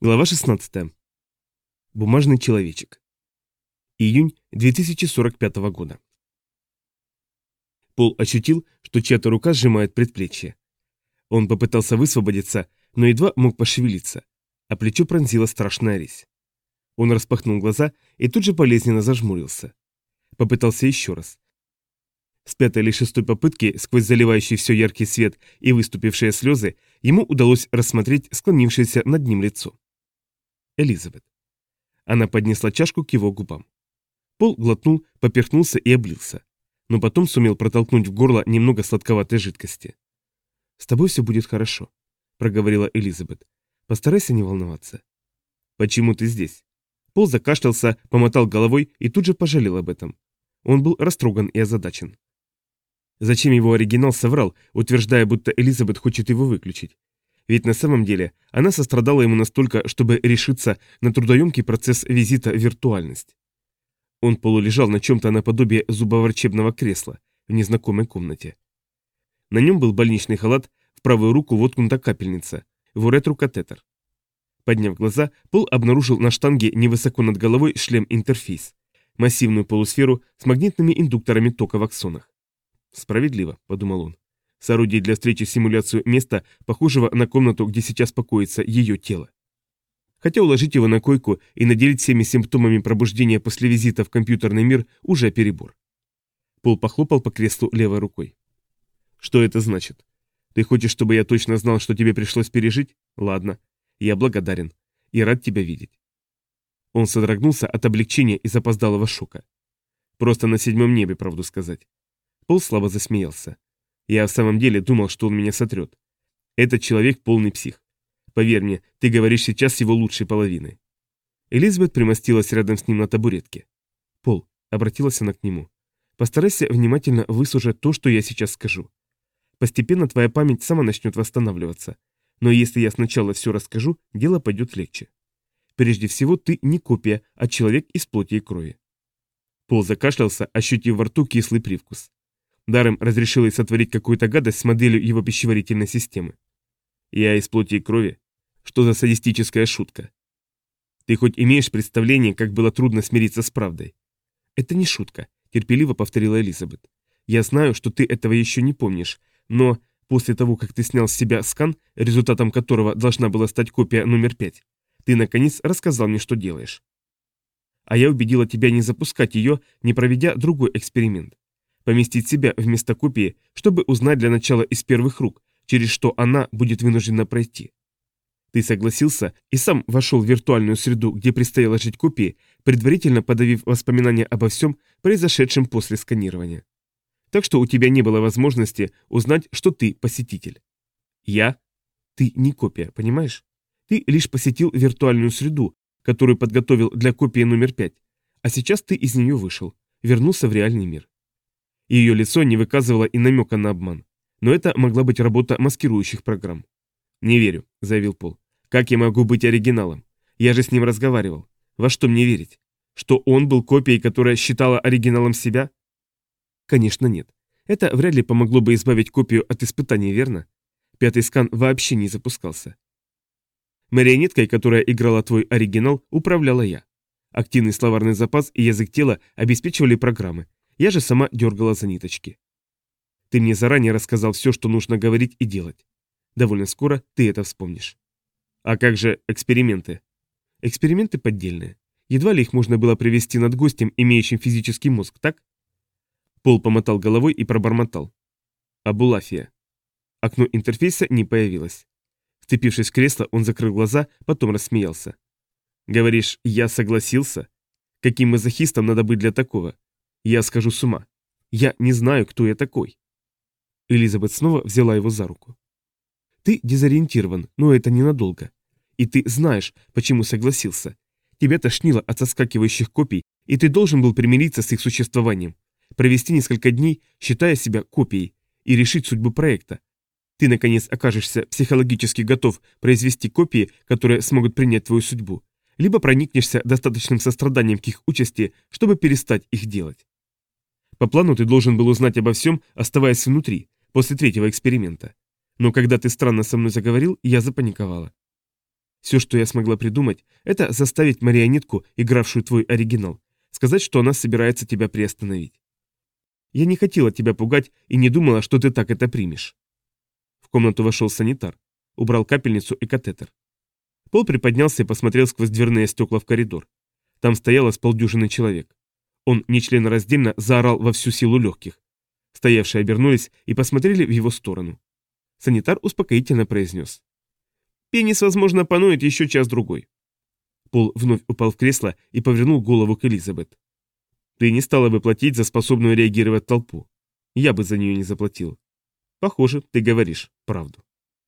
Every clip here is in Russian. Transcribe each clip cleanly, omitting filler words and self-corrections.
Глава 16. Бумажный человечек. Июнь 2045 года. Пол ощутил, что чья-то рука сжимает предплечье. Он попытался высвободиться, но едва мог пошевелиться, а плечо пронзила страшная резь. Он распахнул глаза и тут же болезненно зажмурился. Попытался еще раз. С пятой или шестой попытки, сквозь заливающий все яркий свет и выступившие слезы, ему удалось рассмотреть склонившееся над ним лицо. Элизабет. Она поднесла чашку к его губам. Пол глотнул, поперхнулся и облился, но потом сумел протолкнуть в горло немного сладковатой жидкости. «С тобой все будет хорошо», — проговорила Элизабет. «Постарайся не волноваться». «Почему ты здесь?» Пол закашлялся, помотал головой и тут же пожалел об этом. Он был растроган и озадачен. Зачем его оригинал соврал, утверждая, будто Элизабет хочет его выключить? Ведь на самом деле она сострадала ему настолько, чтобы решиться на трудоемкий процесс визита в виртуальность. Он полулежал на чем-то наподобие зубоврачебного кресла в незнакомой комнате. На нем был больничный халат, в правую руку воткнута капельница, в уретру катетер. Подняв глаза, Пол обнаружил на штанге невысоко над головой шлем-интерфейс, массивную полусферу с магнитными индукторами тока в аксонах. «Справедливо», — подумал он. Соорудить для встречи симуляцию места, похожего на комнату, где сейчас покоится ее тело. Хотя уложить его на койку и наделить всеми симптомами пробуждения после визита в компьютерный мир уже перебор. Пол похлопал по креслу левой рукой. «Что это значит? Ты хочешь, чтобы я точно знал, что тебе пришлось пережить? Ладно, я благодарен и рад тебя видеть». Он содрогнулся от облегчения и запоздалого шока. Просто на седьмом небе, правду сказать. Пол слабо засмеялся. Я в самом деле думал, что он меня сотрет. Этот человек полный псих. Поверь мне, ты говоришь сейчас с его лучшей половиной. Элизабет примостилась рядом с ним на табуретке. «Пол», — обратилась она к нему, — «постарайся внимательно выслушать то, что я сейчас скажу. Постепенно твоя память сама начнет восстанавливаться. Но если я сначала все расскажу, дело пойдет легче. Прежде всего, ты не копия, а человек из плоти и крови». Пол закашлялся, ощутив во рту кислый привкус. Даррем разрешил ей сотворить какую-то гадость с моделью его пищеварительной системы. «Я из плоти и крови? Что за садистическая шутка? Ты хоть имеешь представление, как было трудно смириться с правдой?» «Это не шутка», — терпеливо повторила Элизабет. «Я знаю, что ты этого еще не помнишь, но после того, как ты снял с себя скан, результатом которого должна была стать копия номер 5, ты, наконец, рассказал мне, что делаешь. А я убедила тебя не запускать ее, не проведя другой эксперимент. Поместить себя вместо копии, чтобы узнать для начала из первых рук, через что она будет вынуждена пройти. Ты согласился и сам вошел в виртуальную среду, где предстояло жить копии, предварительно подавив воспоминания обо всем, произошедшем после сканирования. Так что у тебя не было возможности узнать, что ты посетитель. Я? Ты не копия, понимаешь? Ты лишь посетил виртуальную среду, которую подготовил для копии номер 5, а сейчас ты из нее вышел, вернулся в реальный мир. Ее лицо не выказывало и намека на обман. Но это могла быть работа маскирующих программ. «Не верю», — заявил Пол. «Как я могу быть оригиналом? Я же с ним разговаривал. Во что мне верить? Что он был копией, которая считала оригиналом себя?» «Конечно нет. Это вряд ли помогло бы избавить копию от испытаний, верно? Пятый скан вообще не запускался. Марионеткой, которая играла твой оригинал, управляла я. Активный словарный запас и язык тела обеспечивали программы. Я же сама дергала за ниточки. Ты мне заранее рассказал все, что нужно говорить и делать. Довольно скоро ты это вспомнишь. А как же эксперименты? Эксперименты поддельные. Едва ли их можно было привести над гостем, имеющим физический мозг, так? Пол помотал головой и пробормотал. Абулафия. Окно интерфейса не появилось. Вцепившись в кресло, он закрыл глаза, потом рассмеялся. Говоришь, я согласился? Каким мазохистом надо быть для такого? Я схожу с ума. Я не знаю, кто я такой. Элизабет снова взяла его за руку. Ты дезориентирован, но это ненадолго. И ты знаешь, почему согласился. Тебя тошнило от соскакивающих копий, и ты должен был примириться с их существованием, провести несколько дней, считая себя копией, и решить судьбу проекта. Ты, наконец, окажешься психологически готов произвести копии, которые смогут принять твою судьбу, либо проникнешься достаточным состраданием к их участи, чтобы перестать их делать. По плану ты должен был узнать обо всем, оставаясь внутри, после третьего эксперимента. Но когда ты странно со мной заговорил, я запаниковала. Все, что я смогла придумать, это заставить марионетку, игравшую твой оригинал, сказать, что она собирается тебя приостановить. Я не хотела тебя пугать и не думала, что ты так это примешь. В комнату вошел санитар, убрал капельницу и катетер. Пол приподнялся и посмотрел сквозь дверные стекла в коридор. Там стояло с полдюжины человек. Он нечленораздельно заорал во всю силу легких. Стоявшие обернулись и посмотрели в его сторону. Санитар успокоительно произнес: «Пенис, возможно, поноет еще час-другой». Пол вновь упал в кресло и повернул голову к Элизабет. «Ты не стала бы платить за способную реагировать толпу. Я бы за нее не заплатил. Похоже, ты говоришь правду».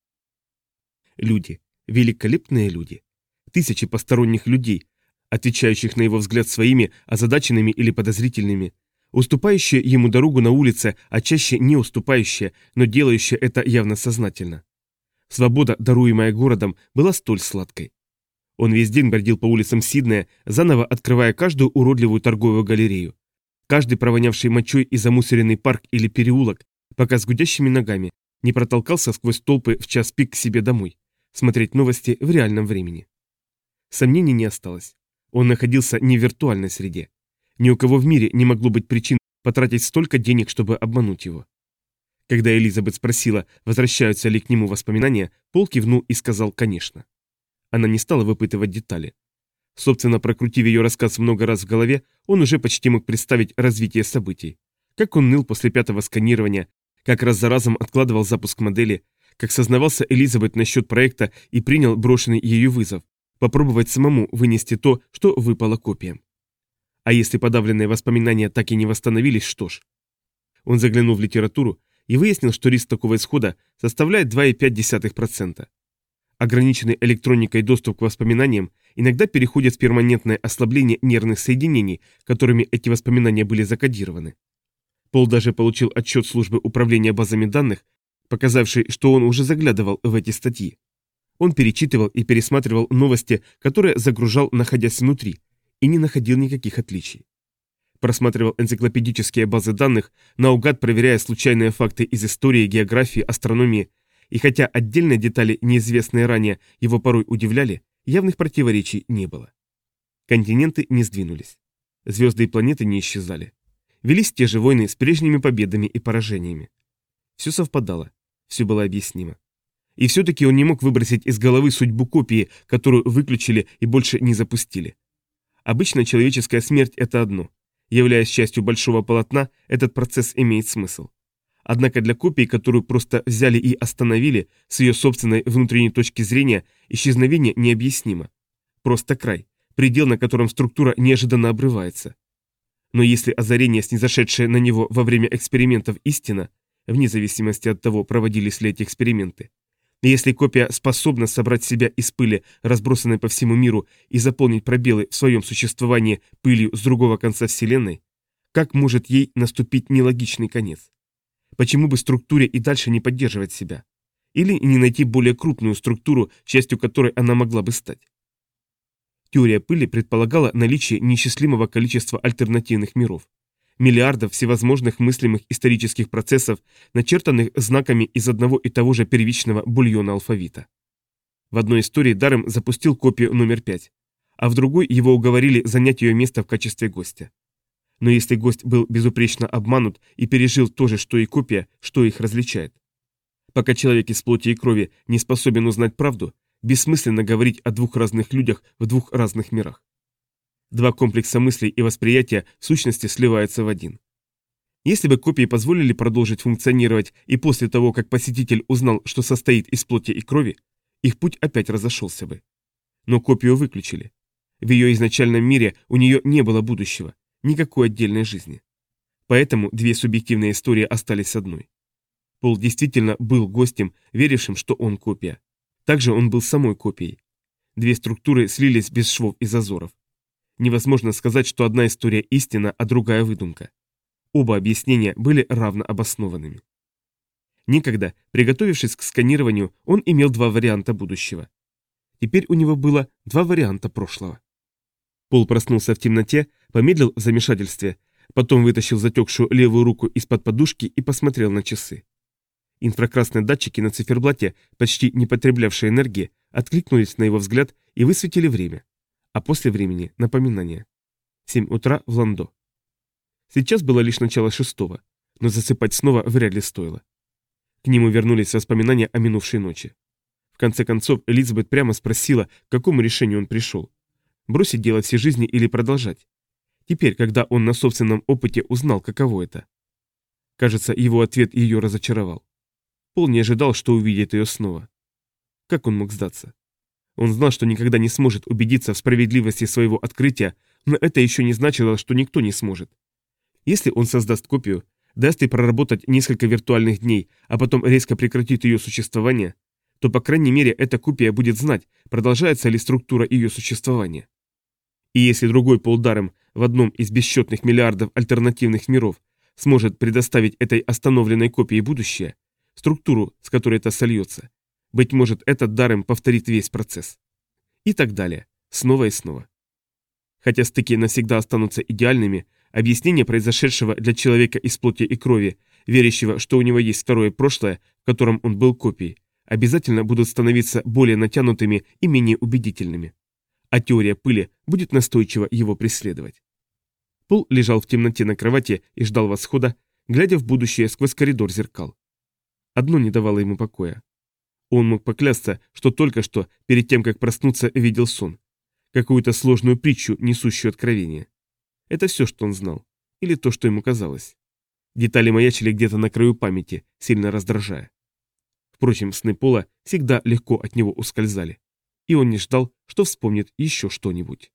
Люди. Великолепные люди. Тысячи посторонних людей, отвечающих на его взгляд своими, озадаченными или подозрительными, уступающие ему дорогу на улице, а чаще не уступающие, но делающие это явно сознательно. Свобода, даруемая городом, была столь сладкой. Он весь день бродил по улицам Сиднея, заново открывая каждую уродливую торговую галерею, каждый провонявший мочой и замусоренный парк или переулок, пока с гудящими ногами не протолкался сквозь толпы в час пик к себе домой, смотреть новости в реальном времени. Сомнений не осталось. Он находился не в виртуальной среде. Ни у кого в мире не могло быть причин потратить столько денег, чтобы обмануть его. Когда Элизабет спросила, возвращаются ли к нему воспоминания, Пол кивнул и сказал «конечно». Она не стала выпытывать детали. Собственно, прокрутив ее рассказ много раз в голове, он уже почти мог представить развитие событий. Как он ныл после 5-го сканирования, как раз за разом откладывал запуск модели, как сознавался Элизабет насчет проекта и принял брошенный ею вызов, попробовать самому вынести то, что выпало копиям. А если подавленные воспоминания так и не восстановились, что ж? Он заглянул в литературу и выяснил, что риск такого исхода составляет 2,5%. Ограниченный электроникой доступ к воспоминаниям иногда переходит в перманентное ослабление нервных соединений, которыми эти воспоминания были закодированы. Пол даже получил отчет службы управления базами данных, показавший, что он уже заглядывал в эти статьи. Он перечитывал и пересматривал новости, которые загружал, находясь внутри, и не находил никаких отличий. Просматривал энциклопедические базы данных, наугад проверяя случайные факты из истории, географии, астрономии, и хотя отдельные детали, неизвестные ранее, его порой удивляли, явных противоречий не было. Континенты не сдвинулись. Звезды и планеты не исчезали. Велись те же войны с прежними победами и поражениями. Все совпадало, все было объяснимо. И все-таки он не мог выбросить из головы судьбу копии, которую выключили и больше не запустили. Обычно человеческая смерть – это одно. Являясь частью большого полотна, этот процесс имеет смысл. Однако для копии, которую просто взяли и остановили, с ее собственной внутренней точки зрения, исчезновение необъяснимо. Просто край, предел, на котором структура неожиданно обрывается. Но если озарение, снизошедшее на него во время экспериментов, истина, вне зависимости от того, проводились ли эти эксперименты, если копия способна собрать себя из пыли, разбросанной по всему миру, и заполнить пробелы в своем существовании пылью с другого конца Вселенной, как может ей наступить нелогичный конец? Почему бы структуре и дальше не поддерживать себя? Или не найти более крупную структуру, частью которой она могла бы стать? Теория пыли предполагала наличие неисчислимого количества альтернативных миров. Миллиардов всевозможных мыслимых исторических процессов, начертанных знаками из одного и того же первичного бульона алфавита. В одной истории Даррем запустил копию номер 5, а в другой его уговорили занять ее место в качестве гостя. Но если гость был безупречно обманут и пережил то же, что и копия, что их различает? Пока человек из плоти и крови не способен узнать правду, бессмысленно говорить о двух разных людях в двух разных мирах. Два комплекса мыслей и восприятия в сущности сливаются в один. Если бы копии позволили продолжить функционировать и после того, как посетитель узнал, что состоит из плоти и крови, их путь опять разошелся бы. Но копию выключили. В ее изначальном мире у нее не было будущего, никакой отдельной жизни. Поэтому две субъективные истории остались одной. Пол действительно был гостем, верившим, что он копия. Также он был самой копией. Две структуры слились без швов и зазоров. Невозможно сказать, что одна история истина, а другая выдумка. Оба объяснения были равно обоснованными. Некогда, приготовившись к сканированию, он имел два варианта будущего. Теперь у него было два варианта прошлого. Пол проснулся в темноте, помедлил в замешательстве, потом вытащил затекшую левую руку из-под подушки и посмотрел на часы. Инфракрасные датчики на циферблате, почти не потреблявшие энергии, откликнулись на его взгляд и высветили время, а после времени – напоминание. 7 утра в Ландо. Сейчас было лишь начало 6-го, но засыпать снова вряд ли стоило. К нему вернулись воспоминания о минувшей ночи. В конце концов, Элизабет прямо спросила, к какому решению он пришел. Бросить делать всей жизни или продолжать? Теперь, когда он на собственном опыте узнал, каково это. Кажется, его ответ ее разочаровал. Пол не ожидал, что увидит ее снова. Как он мог сдаться? Он знал, что никогда не сможет убедиться в справедливости своего открытия, но это еще не значило, что никто не сможет. Если он создаст копию, даст ей проработать несколько виртуальных дней, а потом резко прекратит ее существование, то, по крайней мере, эта копия будет знать, продолжается ли структура ее существования. И если другой Пол Даррем в одном из бесчетных миллиардов альтернативных миров сможет предоставить этой остановленной копии будущее, структуру, с которой это сольется, быть может, этот Даррем повторит весь процесс. И так далее, снова и снова. Хотя стыки навсегда останутся идеальными, объяснение произошедшего для человека из плоти и крови, верящего, что у него есть второе прошлое, в котором он был копией, обязательно будут становиться более натянутыми и менее убедительными. А теория пыли будет настойчиво его преследовать. Пол лежал в темноте на кровати и ждал восхода, глядя в будущее сквозь коридор зеркал. Одно не давало ему покоя. Он мог поклясться, что только что, перед тем, как проснуться, видел сон. Какую-то сложную притчу, несущую откровение. Это все, что он знал. Или то, что ему казалось. Детали маячили где-то на краю памяти, сильно раздражая. Впрочем, сны Пола всегда легко от него ускользали. И он не ждал, что вспомнит еще что-нибудь.